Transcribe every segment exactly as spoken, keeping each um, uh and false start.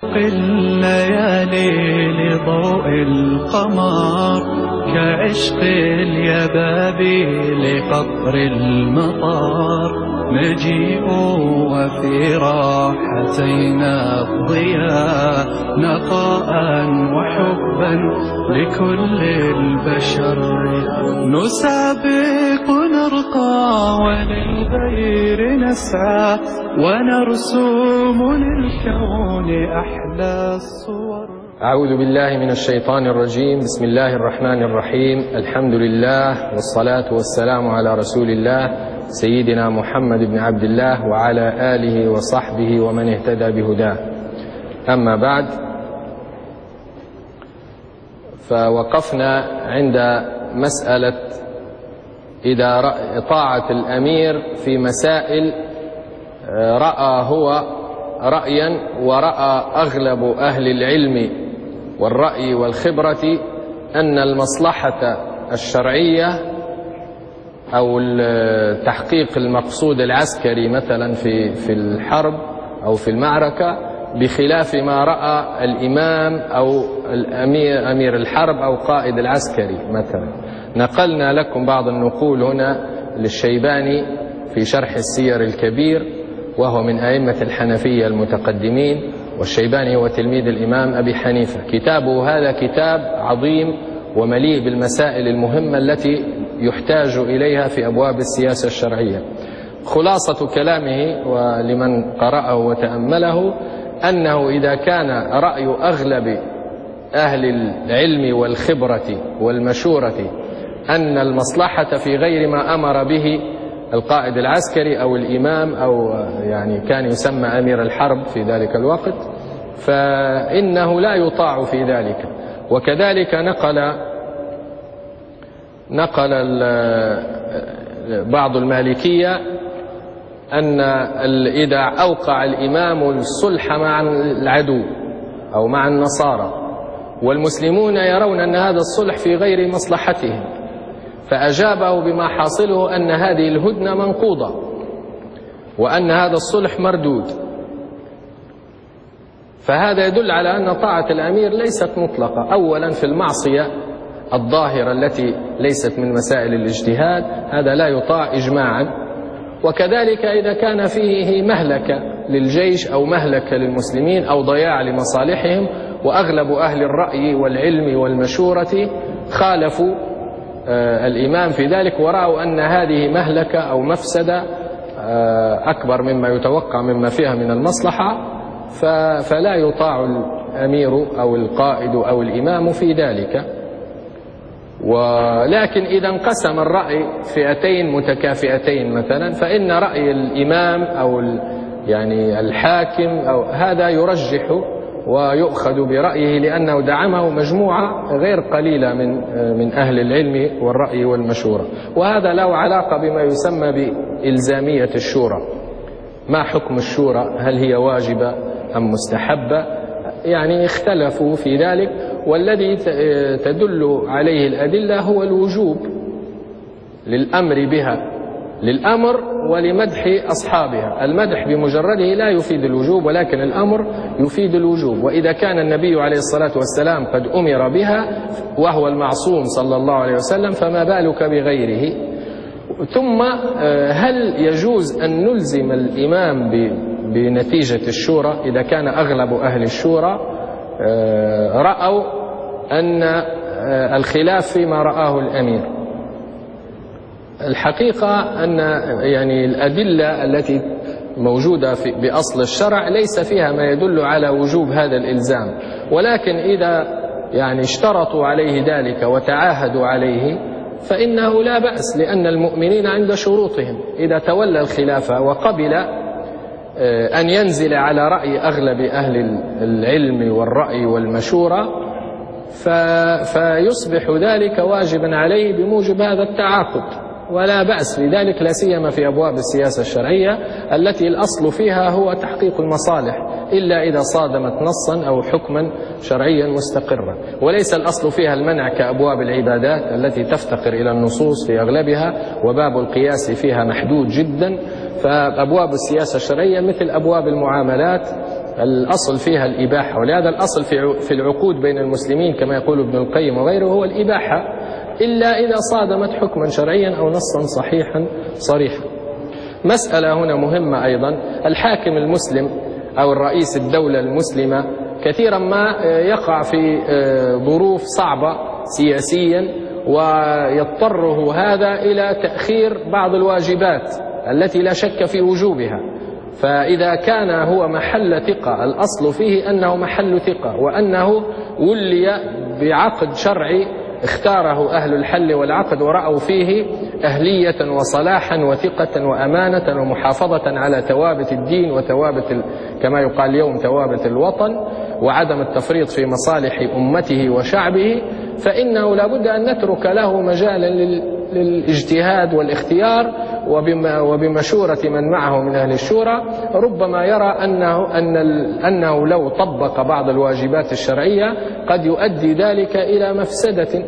كشروق الليالي لضوء القمر، كعشق اليبابي لقطر المطر، مجيء وفي راحتينا الضياء، نقاء وحبا لكل البشر، نسابق نرقى وللغير نسعى، ونرسم للكون أحلى الصور. أعوذ بالله من الشيطان الرجيم. بسم الله الرحمن الرحيم. الحمد لله والصلاة والسلام على رسول الله سيدنا محمد بن عبد الله وعلى آله وصحبه ومن اهتدى بهداه. أما بعد، فوقفنا عند مسألة إذا طاعة الأمير في مسائل رأى هو رأيا ورأى أغلب أهل العلم والرأي والخبرة أن المصلحة الشرعية أو تحقيق المقصود العسكري مثلا في في الحرب أو في المعركة بخلاف ما رأى الإمام أو الأمير أمير الحرب أو قائد العسكري مثلا. نقلنا لكم بعض النقول هنا للشيباني في شرح السير الكبير، وهو من أئمة الحنفية المتقدمين، والشيباني هو تلميذ الإمام أبي حنيفة. كتابه هذا كتاب عظيم ومليء بالمسائل المهمة التي يحتاج إليها في أبواب السياسة الشرعية. خلاصة كلامه ولمن قرأه وتأمله أنه إذا كان رأي أغلب أهل العلم والخبرة والمشورة أن المصلحة في غير ما أمر به القائد العسكري أو الإمام أو يعني كان يسمى أمير الحرب في ذلك الوقت، فإنه لا يطاع في ذلك. وكذلك نقل نقل بعض المالكية أن إذا أوقع الإمام الصلح مع العدو أو مع النصارى والمسلمون يرون أن هذا الصلح في غير مصلحتهم، فأجابه بما حاصله أن هذه الهدنة منقوضة وأن هذا الصلح مردود. فهذا يدل على أن طاعة الأمير ليست مطلقة، أولا في المعصية الظاهرة التي ليست من مسائل الاجتهاد، هذا لا يطاع إجماعا. وكذلك إذا كان فيه مهلكة للجيش أو مهلكة للمسلمين أو ضياع لمصالحهم، وأغلب أهل الرأي والعلم والمشورة خالفوا الإمام في ذلك ورأوا أن هذه مهلكة أو مفسدة أكبر مما يتوقع مما فيها من المصلحة، فلا يطاع الأمير أو القائد أو الإمام في ذلك. ولكن إذا انقسم الرأي فئتين متكافئتين مثلا، فإن رأي الإمام أو يعني الحاكم أو هذا يرجح ويؤخذ برأيه، لأنه دعمه مجموعة غير قليلة من من أهل العلم والرأي والمشورة. وهذا له علاقة بما يسمى بإلزامية الشورى. ما حكم الشورى؟ هل هي واجبة أم مستحبة؟ يعني اختلفوا في ذلك، والذي تدل عليه الأدلة هو الوجوب للأمر بها، للأمر ولمدح أصحابها. المدح بمجرده لا يفيد الوجوب، ولكن الأمر يفيد الوجوب. وإذا كان النبي عليه الصلاة والسلام قد أمر بها وهو المعصوم صلى الله عليه وسلم، فما بالك بغيره؟ ثم هل يجوز أن نلزم الإمام بنتيجة الشورى إذا كان أغلب أهل الشورى رأوا أن الخلاف فيما رآه الأمير؟ الحقيقة أن يعني الأدلة التي موجودة في بأصل الشرع ليس فيها ما يدل على وجوب هذا الإلزام، ولكن إذا يعني اشترطوا عليه ذلك وتعاهدوا عليه فإنه لا بأس، لأن المؤمنين عند شروطهم. إذا تولى الخلافة وقبل أن ينزل على رأي أغلب أهل العلم والرأي والمشورة فيصبح ذلك واجبا عليه بموجب هذا التعاقد، ولا بأس لذلك، لا سيما في أبواب السياسة الشرعية التي الأصل فيها هو تحقيق المصالح، إلا إذا صادمت نصا أو حكما شرعيا مستقرا. وليس الأصل فيها المنع كأبواب العبادات التي تفتقر إلى النصوص في أغلبها، وباب القياس فيها محدود جدا. فأبواب السياسة الشرعية مثل أبواب المعاملات الأصل فيها الإباحة، ولهذا الأصل في العقود بين المسلمين كما يقول ابن القيم وغيره هو الإباحة، إلا إذا صادمت حكما شرعيا أو نصا صحيحا صريحا. مسألة هنا مهمة أيضا، الحاكم المسلم أو الرئيس الدولة المسلمة كثيرا ما يقع في ظروف صعبة سياسيا ويضطره هذا إلى تأخير بعض الواجبات التي لا شك في وجوبها. فإذا كان هو محل ثقة، الأصل فيه أنه محل ثقة وأنه ولي بعقد شرعي اختاره أهل الحل والعقد ورأوا فيه أهلية وصلاحا وثقة وأمانة ومحافظة على ثوابت الدين وثوابت كما يقال اليوم ثوابت الوطن وعدم التفريط في مصالح أمته وشعبه، فإنه لابد أن نترك له مجالا للاجتهاد والاختيار، وبمشورة من معه من أهل الشورى ربما يرى أنه, أن أنه لو طبق بعض الواجبات الشرعية قد يؤدي ذلك إلى مفسدة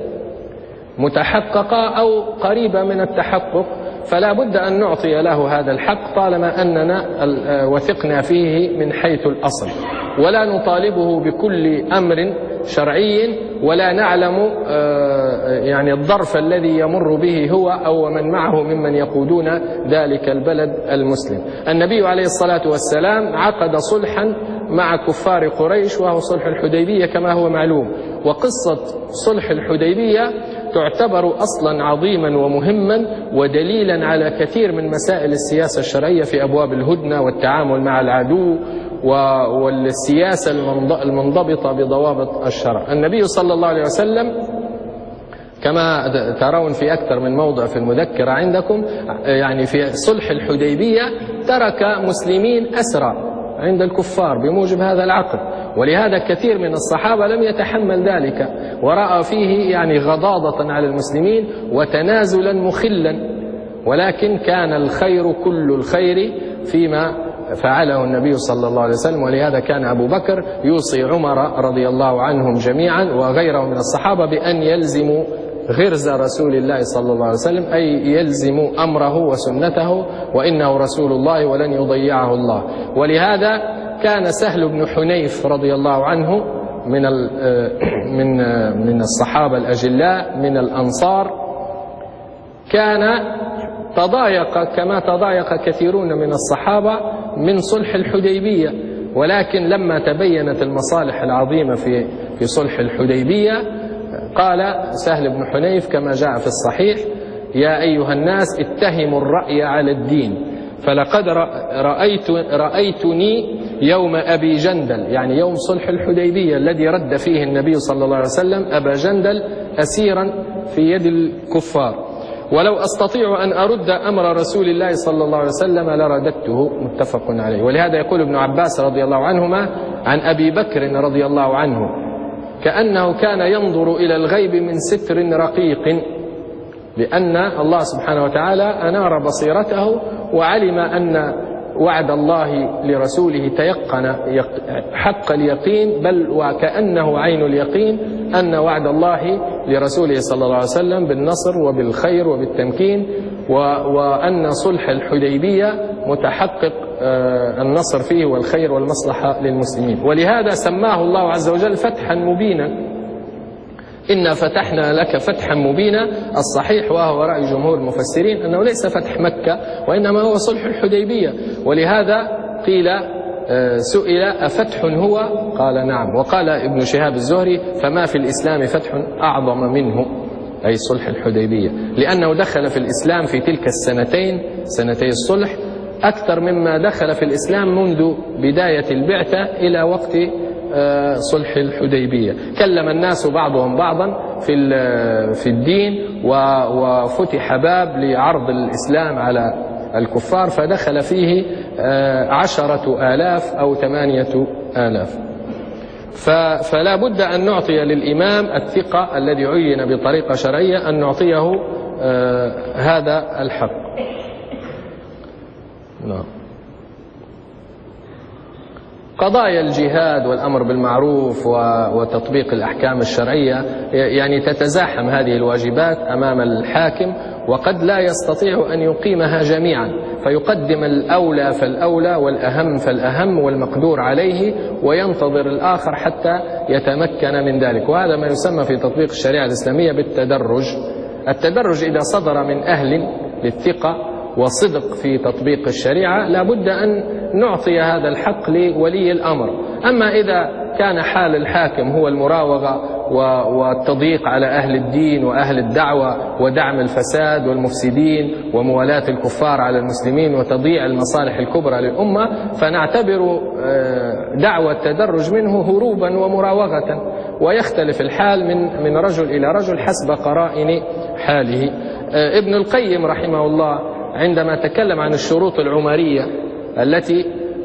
متحققة أو قريبة من التحقق، فلا بد أن نعطي له هذا الحق طالما أننا وثقنا فيه من حيث الأصل، ولا نطالبه بكل أمر شرعي ولا نعلم يعني الظرف الذي يمر به هو أو من معه ممن يقودون ذلك البلد المسلم. النبي عليه الصلاة والسلام عقد صلحا مع كفار قريش وهو صلح الحديبية كما هو معلوم، وقصة صلح الحديبية تعتبر أصلا عظيما ومهما ودليلا على كثير من مسائل السياسة الشرعية في أبواب الهدنة والتعامل مع العدو والسياسة المنضبطة بضوابط الشرع. النبي صلى الله عليه وسلم كما ترون في أكثر من موضع في المذكرة عندكم، يعني في صلح الحديبية ترك مسلمين أسرى عند الكفار بموجب هذا العقد، ولهذا كثير من الصحابة لم يتحمل ذلك ورأى فيه يعني غضاضة على المسلمين وتنازلا مخلا، ولكن كان الخير كل الخير فيما فعله النبي صلى الله عليه وسلم، ولهذا كان أبو بكر يوصي عمر رضي الله عنهم جميعا وغيره من الصحابة بأن يلزموا غرز رسول الله صلى الله عليه وسلم، أي يلزموا أمره وسنته، وإنه رسول الله ولن يضيعه الله. ولهذا كان سهل بن حنيف رضي الله عنه من من من الصحابة الأجلاء من الأنصار، كان تضايق كما تضايق كثيرون من الصحابة من صلح الحديبية، ولكن لما تبينت المصالح العظيمة في في صلح الحديبية قال سهل بن حنيف كما جاء في الصحيح: يا أيها الناس اتهموا الرأي على الدين، فلقد رأيت رأيتني يوم أبي جندل، يعني يوم صلح الحديبية الذي رد فيه النبي صلى الله عليه وسلم أبا جندل أسيرا في يد الكفار، ولو أستطيع أن أرد أمر رسول الله صلى الله عليه وسلم لرددته، متفق عليه. ولهذا يقول ابن عباس رضي الله عنهما عن أبي بكر رضي الله عنه: كأنه كان ينظر إلى الغيب من ستر رقيق، لأن الله سبحانه وتعالى أنار بصيرته وعلم أن وعد الله لرسوله تيقن حق اليقين، بل وكأنه عين اليقين أن وعد الله لرسوله صلى الله عليه وسلم بالنصر وبالخير وبالتمكين، وأن صلح الحديبية متحقق النصر فيه والخير والمصلحة للمسلمين. ولهذا سماه الله عز وجل فتحا مبينا: إنا فتحنا لك فتحا مبينا. الصحيح وهو رأي جمهور المفسرين أنه ليس فتح مكة وإنما هو صلح الحديبية، ولهذا قيل سئل أفتح هو؟ قال نعم. وقال ابن شهاب الزهري: فما في الإسلام فتح أعظم منه، أي صلح الحديبية، لأنه دخل في الإسلام في تلك السنتين سنتي الصلح أكثر مما دخل في الإسلام منذ بداية البعثة إلى وقت صلح الحديبية. كلم الناس بعضهم بعضا في في الدين، وفتح باب لعرض الإسلام على الكفار، فدخل فيه عشرة آلاف أو ثمانية آلاف. فلا بد أن نعطي للإمام الثقة الذي عين بطريقة شرعية، أن نعطيه هذا الحق. نعم. قضايا الجهاد والأمر بالمعروف وتطبيق الأحكام الشرعية يعني تتزاحم هذه الواجبات أمام الحاكم، وقد لا يستطيع أن يقيمها جميعا، فيقدم الأولى فالأولى والأهم فالأهم والمقدور عليه، وينتظر الآخر حتى يتمكن من ذلك. وهذا ما يسمى في تطبيق الشريعة الإسلامية بالتدرج. التدرج إذا صدر من أهل للثقة وصدق في تطبيق الشريعة لابد أن نعطي هذا الحق لولي الأمر. أما إذا كان حال الحاكم هو المراوغة والتضييق على أهل الدين وأهل الدعوة ودعم الفساد والمفسدين وموالاة الكفار على المسلمين وتضييع المصالح الكبرى للأمة، فنعتبر دعوة التدرج منه هروبا ومراوغة، ويختلف الحال من من رجل إلى رجل حسب قرائن حاله. ابن القيم رحمه الله عندما تكلم عن الشروط العمرية التي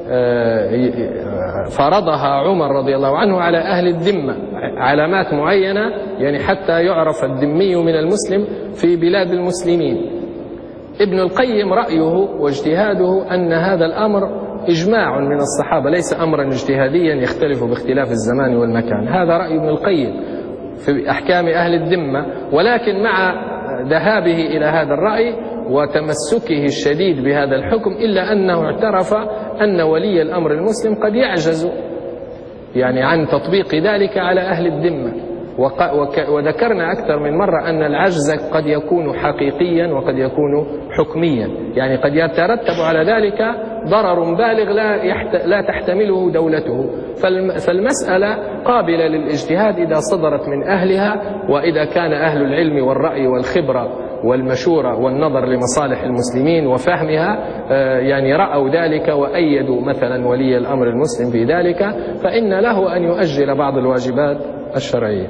فرضها عمر رضي الله عنه على أهل الذمة، علامات معينة يعني حتى يعرف الذمي من المسلم في بلاد المسلمين، ابن القيم رأيه واجتهاده أن هذا الأمر إجماع من الصحابة، ليس أمرا اجتهاديا يختلف باختلاف الزمان والمكان. هذا رأي ابن القيم في أحكام أهل الذمة، ولكن مع ذهابه إلى هذا الرأي وتمسكه الشديد بهذا الحكم إلا أنه اعترف أن ولي الأمر المسلم قد يعجز يعني عن تطبيق ذلك على أهل الذمة. وذكرنا أكثر من مرة أن العجز قد يكون حقيقيا وقد يكون حكميا، يعني قد يترتب على ذلك ضرر بالغ لا, يحت... لا تحتمله دولته. فالمسألة قابلة للاجتهاد إذا صدرت من أهلها، وإذا كان أهل العلم والرأي والخبرة والمشورة والنظر لمصالح المسلمين وفهمها يعني رأوا ذلك وأيدوا مثلا ولي الأمر المسلم في ذلك، فإن له أن يؤجل بعض الواجبات الشرعية.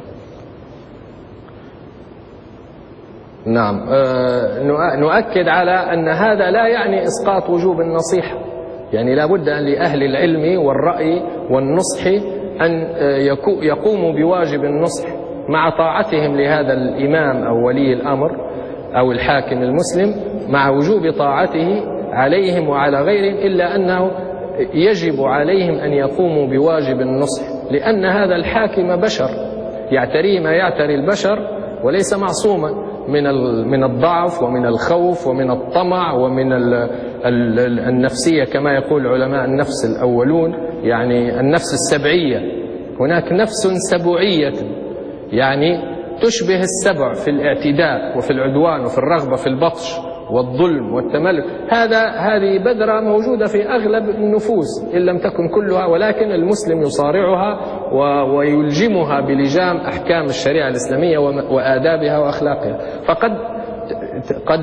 نعم، نؤكد على أن هذا لا يعني إسقاط وجوب النصيحة، يعني لا بد لأهل العلم والرأي والنصح أن يقوموا بواجب النصح مع طاعتهم لهذا الإمام أو ولي الأمر أو الحاكم المسلم، مع وجوب طاعته عليهم وعلى غيرهم، إلا أنه يجب عليهم أن يقوموا بواجب النصح، لأن هذا الحاكم بشر يعتريه ما يعتري البشر، وليس معصوما من من الضعف ومن الخوف ومن الطمع ومن النفسية كما يقول علماء النفس الأولون، يعني النفس السبعية. هناك نفس سبوعية يعني تشبه السبع في الاعتداء وفي العدوان وفي الرغبة في البطش والظلم والتملك. هذا هذه بذرة موجودة في أغلب النفوس إن لم تكن كلها، ولكن المسلم يصارعها ويلجمها بلجام أحكام الشريعة الإسلامية وآدابها وأخلاقها. فقد قد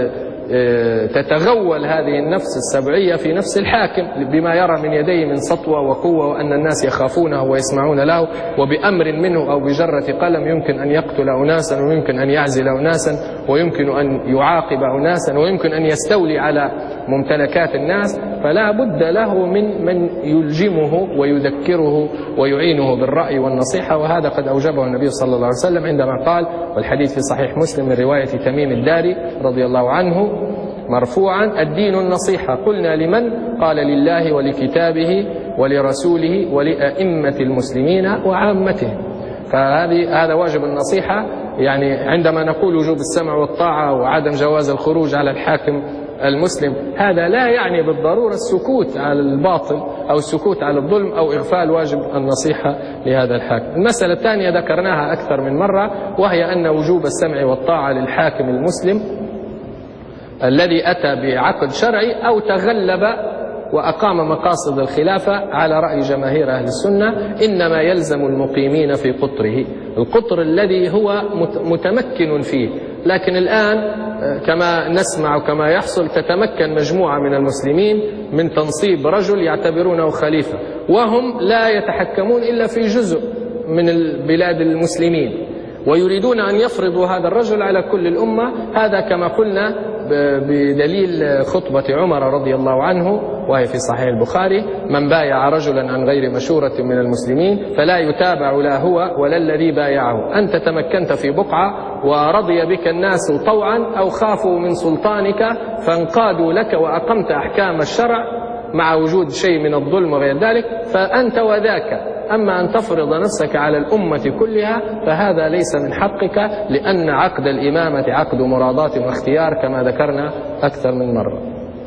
تتغول هذه النفس السبعية في نفس الحاكم بما يرى من يديه من سطوة وقوة، وأن الناس يخافونه ويسمعون له، وبأمر منه أو بجرة قلم يمكن أن يقتل أناسا ويمكن أن يعزل أناسا ويمكن أن يعاقب أناسا ويمكن أن يستولي على ممتلكات الناس. فلا بد له من من يلجمه ويذكره ويعينه بالرأي والنصيحة، وهذا قد أوجبه النبي صلى الله عليه وسلم عندما قال، والحديث في صحيح مسلم من رواية تميم الداري رضي الله عنه مرفوعا: الدين النصيحة. قلنا لمن؟ قال: لله ولكتابه ولرسوله ولأئمة المسلمين وعامتهم. فهذه هذا واجب النصيحة. يعني عندما نقول وجوب السمع والطاعة وعدم جواز الخروج على الحاكم المسلم، هذا لا يعني بالضرورة السكوت على الباطل أو السكوت على الظلم أو إغفال واجب النصيحة لهذا الحاكم. المسألة الثانية ذكرناها أكثر من مرة، وهي أن وجوب السمع والطاعة للحاكم المسلم الذي أتى بعقد شرعي أو تغلب وأقام مقاصد الخلافة على رأي جماهير أهل السنة إنما يلزم المقيمين في قطره، القطر الذي هو متمكن فيه. لكن الآن كما نسمع وكما يحصل تتمكن مجموعة من المسلمين من تنصيب رجل يعتبرونه خليفة، وهم لا يتحكمون إلا في جزء من البلاد المسلمين، ويريدون أن يفرضوا هذا الرجل على كل الأمة. هذا كما قلنا بدليل خطبة عمر رضي الله عنه، وهي في صحيح البخاري: من بايع رجلا عن غير مشورة من المسلمين فلا يتابع لا هو ولا الذي بايعه. أنت تمكنت في بقعة ورضي بك الناس طوعا أو خافوا من سلطانك فانقادوا لك وأقمت أحكام الشرع، مع وجود شيء من الظلم وغير ذلك، فأنت وذاك. أما أن تفرض نفسك على الأمة كلها فهذا ليس من حقك، لأن عقد الإمامة عقد مراضاة واختيار كما ذكرنا أكثر من مرة.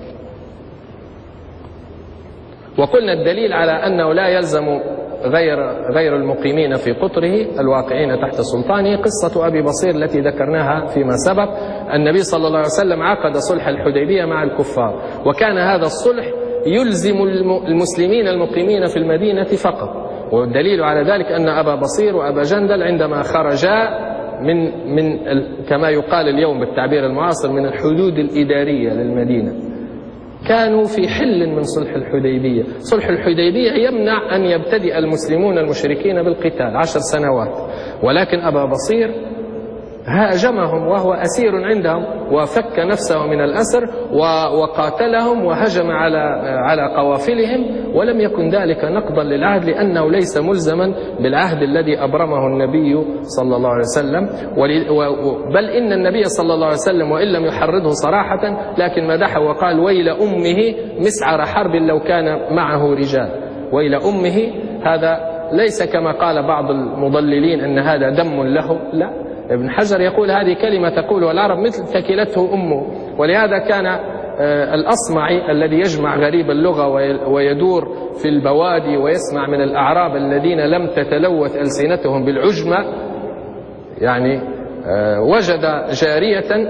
وقلنا الدليل على أنه لا يلزم غير غير المقيمين في قطره الواقعين تحت سلطانه قصة أبي بصير التي ذكرناها فيما سبق. النبي صلى الله عليه وسلم عقد صلح الحديبية مع الكفار، وكان هذا الصلح يلزم المسلمين المقيمين في المدينة فقط. والدليل على ذلك أن أبا بصير وأبا جندل عندما خرجا من من كما يقال اليوم بالتعبير المعاصر من الحدود الإدارية للمدينة كانوا في حل من صلح الحديبية. صلح الحديبية يمنع أن يبتدئ المسلمون المشركين بالقتال عشر سنوات، ولكن أبا بصير هاجمهم وهو أسير عندهم وفك نفسه من الأسر وقاتلهم وهجم على على قوافلهم، ولم يكن ذلك نقضا للعهد لأنه ليس ملزما بالعهد الذي أبرمه النبي صلى الله عليه وسلم. بل إن النبي صلى الله عليه وسلم وإن لم يحرضه صراحة لكن مدحه وقال ويل أمه مسعر حرب لو كان معه رجال. ويل أمه هذا ليس كما قال بعض المضللين أن هذا دم له، لا. ابن حجر يقول هذه كلمة تقولها العرب مثل ثكلته أمه. ولهذا كان الأصمعي الذي يجمع غريب اللغة ويدور في البوادي ويسمع من الأعراب الذين لم تتلوث ألسنتهم بالعجمة، يعني وجد جارية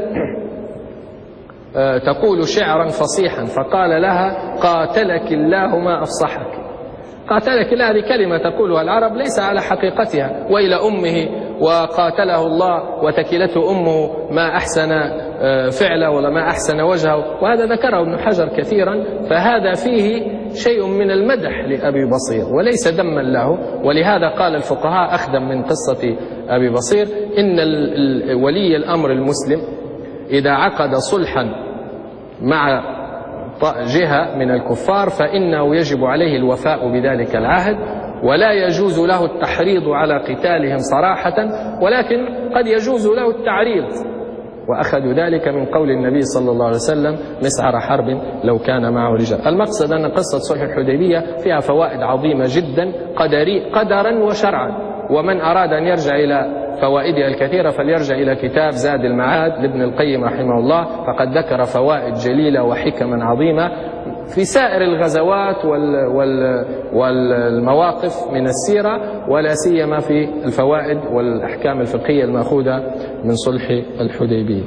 تقول شعرا فصيحا فقال لها قاتلك الله ما أفصحك. قاتلك الله هذه كلمة تقولها العرب ليس على حقيقتها. وإلى أمه وقاتله الله وتكلته أمه ما أحسن فعله ولا ما أحسن وجهه، وهذا ذكره ابن حجر كثيرا. فهذا فيه شيء من المدح لأبي بصير وليس دما له. ولهذا قال الفقهاء أخدم من قصة أبي بصير إن ولي الأمر المسلم إذا عقد صلحا مع جهة من الكفار فإنه يجب عليه الوفاء بذلك العهد، ولا يجوز له التحريض على قتالهم صراحة، ولكن قد يجوز له التعريض. وأخذوا ذلك من قول النبي صلى الله عليه وسلم مسعر حرب لو كان معه رجال. المقصد أن قصة صلح الحديبية فيها فوائد عظيمة جدا قدري قدرا وشرعا، ومن أراد أن يرجع إلى فوائدها الكثيرة فليرجع إلى كتاب زاد المعاد لابن القيم رحمه الله، فقد ذكر فوائد جليلة وحكما عظيمة في سائر الغزوات وال وال والمواقف من السيرة، ولا سيما في الفوائد والأحكام الفقهية المأخوذة من صلح الحديبية.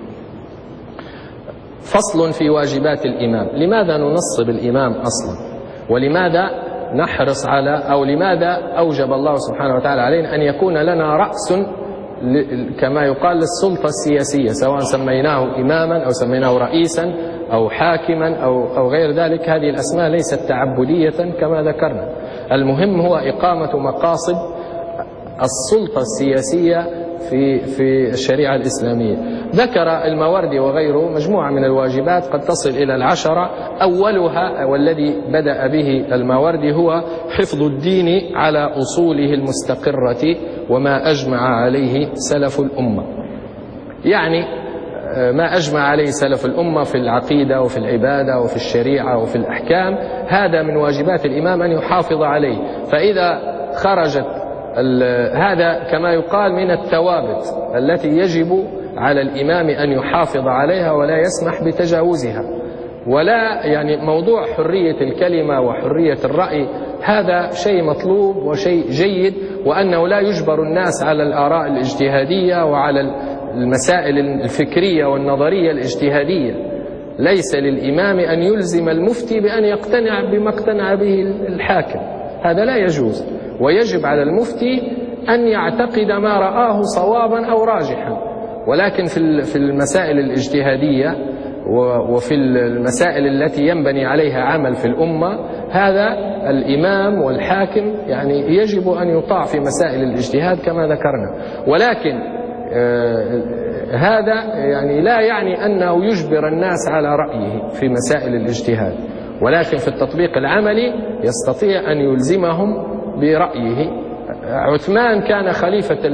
فصل في واجبات الإمام. لماذا ننصب الإمام أصلا؟ ولماذا نحرص على أو لماذا أوجب الله سبحانه وتعالى علينا أن يكون لنا رأس كما يقال للسلطة السياسية، سواء سميناه إماما أو سميناه رئيسا أو حاكما أو, أو غير ذلك؟ هذه الأسماء ليست تعبدية كما ذكرنا. المهم هو إقامة مقاصد السلطة السياسية في في الشريعة الإسلامية. ذكر الماوردي وغيره مجموعة من الواجبات قد تصل إلى العشرة. أولها والذي بدأ به الماوردي هو حفظ الدين على أصوله المستقرة وما أجمع عليه سلف الأمة. يعني ما أجمع عليه سلف الأمة في العقيدة وفي العبادة وفي الشريعة وفي الأحكام، هذا من واجبات الإمام أن يحافظ عليه. فإذا خرجت هذا كما يقال من الثوابت التي يجب على الإمام أن يحافظ عليها ولا يسمح بتجاوزها. ولا يعني موضوع حرية الكلمة وحرية الرأي هذا شيء مطلوب وشيء جيد، وأنه لا يجبر الناس على الآراء الاجتهادية وعلى المسائل الفكرية والنظرية الاجتهادية. ليس للإمام أن يلزم المفتي بأن يقتنع بما اقتنع به الحاكم، هذا لا يجوز. ويجب على المفتي أن يعتقد ما رآه صوابا أو راجحا. ولكن في المسائل الاجتهادية وفي المسائل التي ينبني عليها عمل في الأمة، هذا الإمام والحاكم يعني يجب أن يطاع في مسائل الاجتهاد كما ذكرنا. ولكن آه هذا يعني لا يعني أنه يجبر الناس على رأيه في مسائل الاجتهاد، ولكن في التطبيق العملي يستطيع أن يلزمهم برأيه. عثمان كان خليفة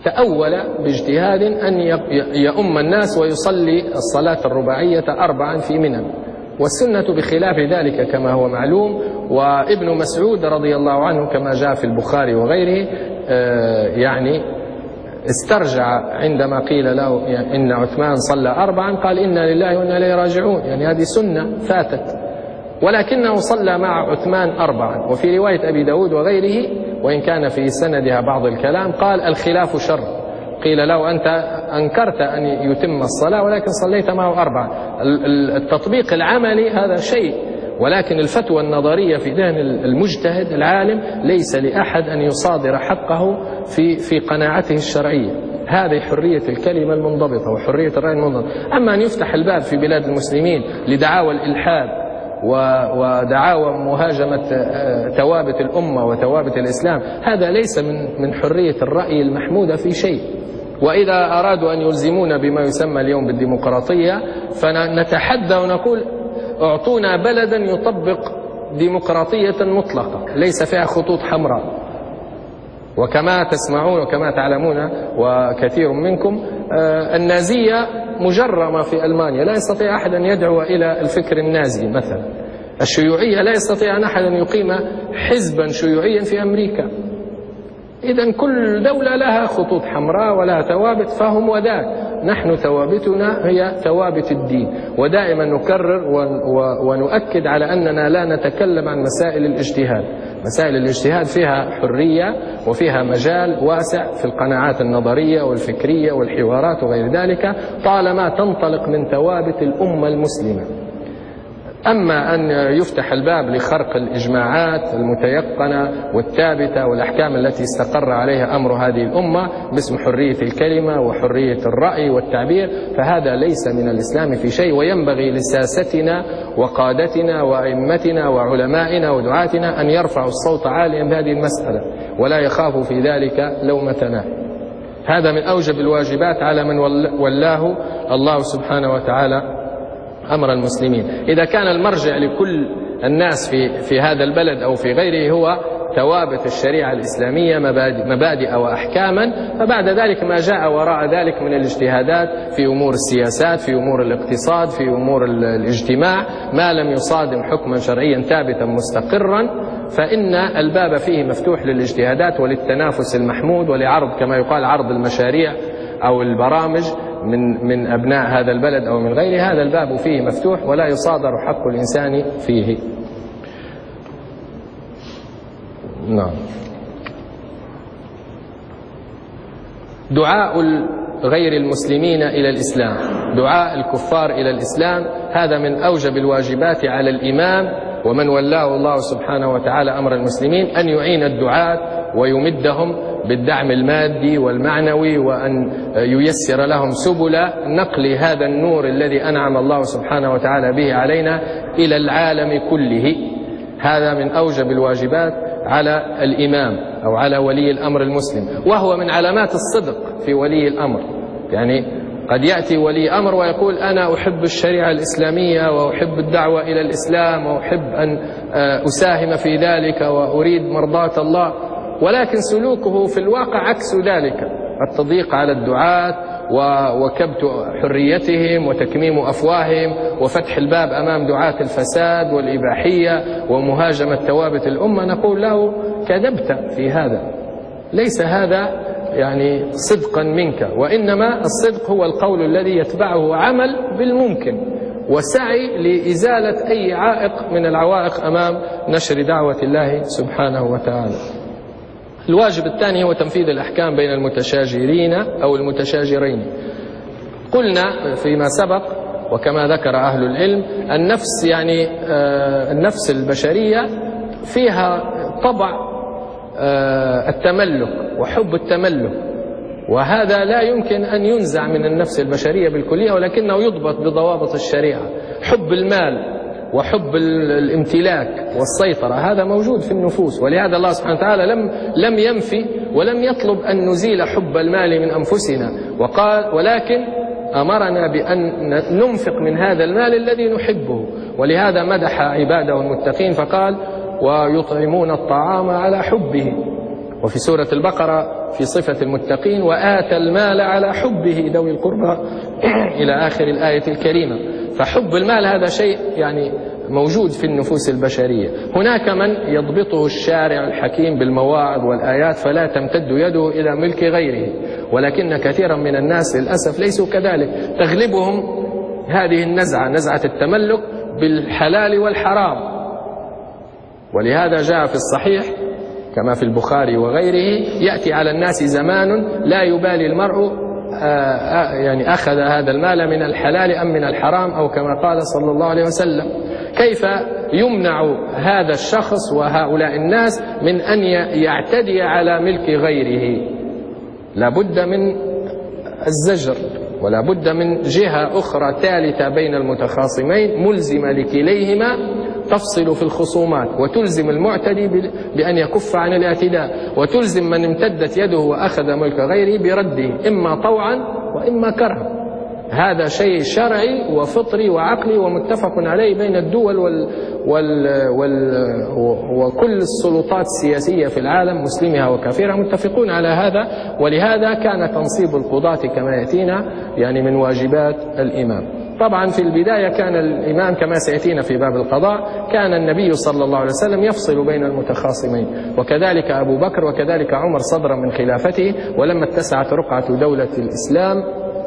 تأول باجتهاد أن يؤم الناس ويصلي الصلاة الرباعية أربعا في منى، والسنة بخلاف ذلك كما هو معلوم. وابن مسعود رضي الله عنه كما جاء في البخاري وغيره يعني استرجع عندما قيل له إن عثمان صلى أربعا قال إنا لله وإنا إليه راجعون، يعني هذه سنة فاتت، ولكنه صلى مع عثمان أربعا. وفي رواية أبي داود وغيره وإن كان في سندها بعض الكلام قال الخلاف شر، قيل له أنت أنكرت أن يتم الصلاة ولكن صليت معه أربعا. التطبيق العملي هذا شيء، ولكن الفتوى النظرية في ذهن المجتهد العالم ليس لأحد أن يصادر حقه في في قناعته الشرعية. هذه حرية الكلمة المنضبطة وحرية الرأي المنضبطة. أما أن يفتح الباب في بلاد المسلمين لدعاوى الإلحاد ودعاوى مهاجمة ثوابت الأمة وثوابت الإسلام، هذا ليس من من حرية الرأي المحمودة في شيء. وإذا أرادوا أن يلزمون بما يسمى اليوم بالديمقراطية فنتحدى ونقول اعطونا بلدا يطبق ديمقراطية مطلقة ليس فيها خطوط حمراء. وكما تسمعون وكما تعلمون وكثير منكم النازية مجرمة في ألمانيا، لا يستطيع أحد أن يدعو إلى الفكر النازي مثلا. الشيوعية لا يستطيع أن أحد أن يقيم حزبا شيوعيا في أمريكا. إذن كل دولة لها خطوط حمراء ولها ثوابت، فهم وذاك. نحن ثوابتنا هي ثوابت الدين، ودائما نكرر ونؤكد على أننا لا نتكلم عن مسائل الاجتهاد. مسائل الاجتهاد فيها حرية وفيها مجال واسع في القناعات النظرية والفكرية والحوارات وغير ذلك، طالما تنطلق من ثوابت الأمة المسلمة. أما أن يفتح الباب لخرق الإجماعات المتيقنة والثابتة والأحكام التي استقر عليها أمر هذه الأمة باسم حرية الكلمة وحرية الرأي والتعبير، فهذا ليس من الإسلام في شيء. وينبغي لساستنا وقادتنا وأئمتنا وعلمائنا ودعاتنا أن يرفعوا الصوت عاليا بهذه المسألة ولا يخافوا في ذلك لومة لائم. هذا من أوجب الواجبات على من ولاه الله سبحانه وتعالى أمر المسلمين. إذا كان المرجع لكل الناس في في هذا البلد أو في غيره هو ثوابت الشريعة الإسلامية مبادئ, مبادئ وأحكاما، فبعد ذلك ما جاء وراء ذلك من الاجتهادات في أمور السياسات، في أمور الاقتصاد، في أمور الاجتماع، ما لم يصادم حكما شرعيا ثابتا مستقرا، فإن الباب فيه مفتوح للاجتهادات وللتنافس المحمود ولعرض كما يقال عرض المشاريع أو البرامج من من أبناء هذا البلد أو من غيره. هذا الباب فيه مفتوح ولا يصادر حق الإنسان فيه. نعم. دعاء غير المسلمين إلى الإسلام، دعاء الكفار إلى الإسلام، هذا من أوجب الواجبات على الإمام ومن ولاه الله سبحانه وتعالى أمر المسلمين أن يعين الدعاة ويمدهم بالدعم المادي والمعنوي، وأن ييسر لهم سبل نقل هذا النور الذي أنعم الله سبحانه وتعالى به علينا إلى العالم كله. هذا من أوجب الواجبات على الإمام أو على ولي الأمر المسلم، وهو من علامات الصدق في ولي الأمر. يعني قد يأتي ولي أمر ويقول أنا أحب الشريعة الإسلامية وأحب الدعوة إلى الإسلام وأحب أن أساهم في ذلك وأريد مرضاة الله، ولكن سلوكه في الواقع عكس ذلك، التضييق على الدعاة وكبت حريتهم وتكميم أفواههم وفتح الباب أمام دعاة الفساد والإباحية ومهاجمة ثوابت الأمة. نقول له كذبت في هذا، ليس هذا يعني صدقا منك، وإنما الصدق هو القول الذي يتبعه عمل بالممكن وسعي لإزالة أي عائق من العوائق أمام نشر دعوة الله سبحانه وتعالى. الواجب الثاني هو تنفيذ الأحكام بين المتشاجرين أو المتشاجرين. قلنا فيما سبق وكما ذكر أهل العلم النفس يعني النفس البشرية فيها طبع التملك وحب التملك، وهذا لا يمكن أن ينزع من النفس البشرية بالكلية، ولكنه يضبط بضوابط الشريعة. حب المال وحب الامتلاك والسيطرة هذا موجود في النفوس، ولهذا الله سبحانه وتعالى لم لم ينفي ولم يطلب أن نزيل حب المال من أنفسنا، وقال ولكن أمرنا بأن ننفق من هذا المال الذي نحبه، ولهذا مدح عباده المتقين فقال ويطعمون الطعام على حبه. وفي سورة البقرة في صفة المتقين وآتى المال على حبه ذوي القربى إلى آخر الآية الكريمة. فحب المال هذا شيء يعني موجود في النفوس البشرية. هناك من يضبطه الشارع الحكيم بالمواعظ والآيات فلا تمتد يده إلى ملك غيره، ولكن كثيرا من الناس للأسف ليسوا كذلك، تغلبهم هذه النزعة، نزعة التملك بالحلال والحرام. ولهذا جاء في الصحيح كما في البخاري وغيره: يأتي على الناس زمان لا يبالي المرء يعني أخذ هذا المال من الحلال أم من الحرام، أو كما قال صلى الله عليه وسلم. كيف يمنع هذا الشخص وهؤلاء الناس من أن يعتدي على ملك غيره؟ لا بد من الزجر، ولا بد من جهة أخرى ثالثة بين المتخاصمين ملزمة لكليهما تفصل في الخصومات، وتلزم المعتدي بأن يكف عن الاعتداء، وتلزم من امتدت يده وأخذ ملك غيره برده إما طوعا وإما كرها. هذا شيء شرعي وفطري وعقلي ومتفق عليه بين الدول وال وال وال وكل السلطات السياسية في العالم مسلمها وكافرها متفقون على هذا. ولهذا كان تنصيب القضاة كما يأتينا يعني من واجبات الإمام. طبعا في البداية كان الإمام كما سيأتينا في باب القضاء كان النبي صلى الله عليه وسلم يفصل بين المتخاصمين، وكذلك أبو بكر، وكذلك عمر صدرا من خلافته. ولما اتسعت رقعة دولة الإسلام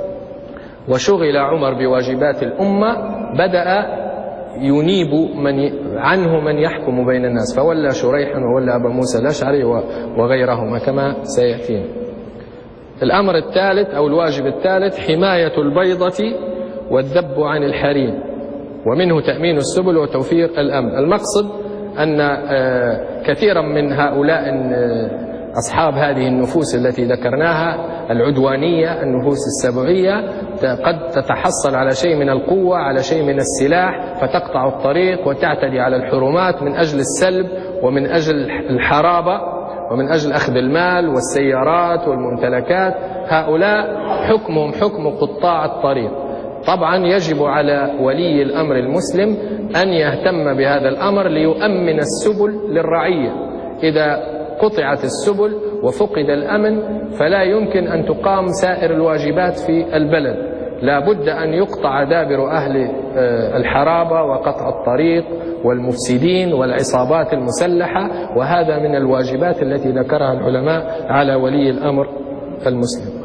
وشغل عمر بواجبات الأمة بدأ ينيب من عنه من يحكم بين الناس، فولى شريحا وولى أبا موسى الأشعري وغيرهما كما سيأتينا. الأمر الثالث أو الواجب الثالث حماية البيضة والذب عن الحريم، ومنه تأمين السبل وتوفير الأمن. المقصد أن كثيرا من هؤلاء أصحاب هذه النفوس التي ذكرناها العدوانية، النفوس السبعية، قد تتحصل على شيء من القوة، على شيء من السلاح، فتقطع الطريق وتعتدي على الحرمات من أجل السلب ومن أجل الحرابة ومن أجل أخذ المال والسيارات والممتلكات. هؤلاء حكمهم حكم قطاع الطريق. طبعا يجب على ولي الأمر المسلم أن يهتم بهذا الأمر ليؤمن السبل للرعية. إذا قطعت السبل وفقد الأمن فلا يمكن أن تقام سائر الواجبات في البلد. لا بد أن يقطع دابر أهل الحرابة وقطع الطريق والمفسدين والعصابات المسلحة، وهذا من الواجبات التي ذكرها العلماء على ولي الأمر المسلم.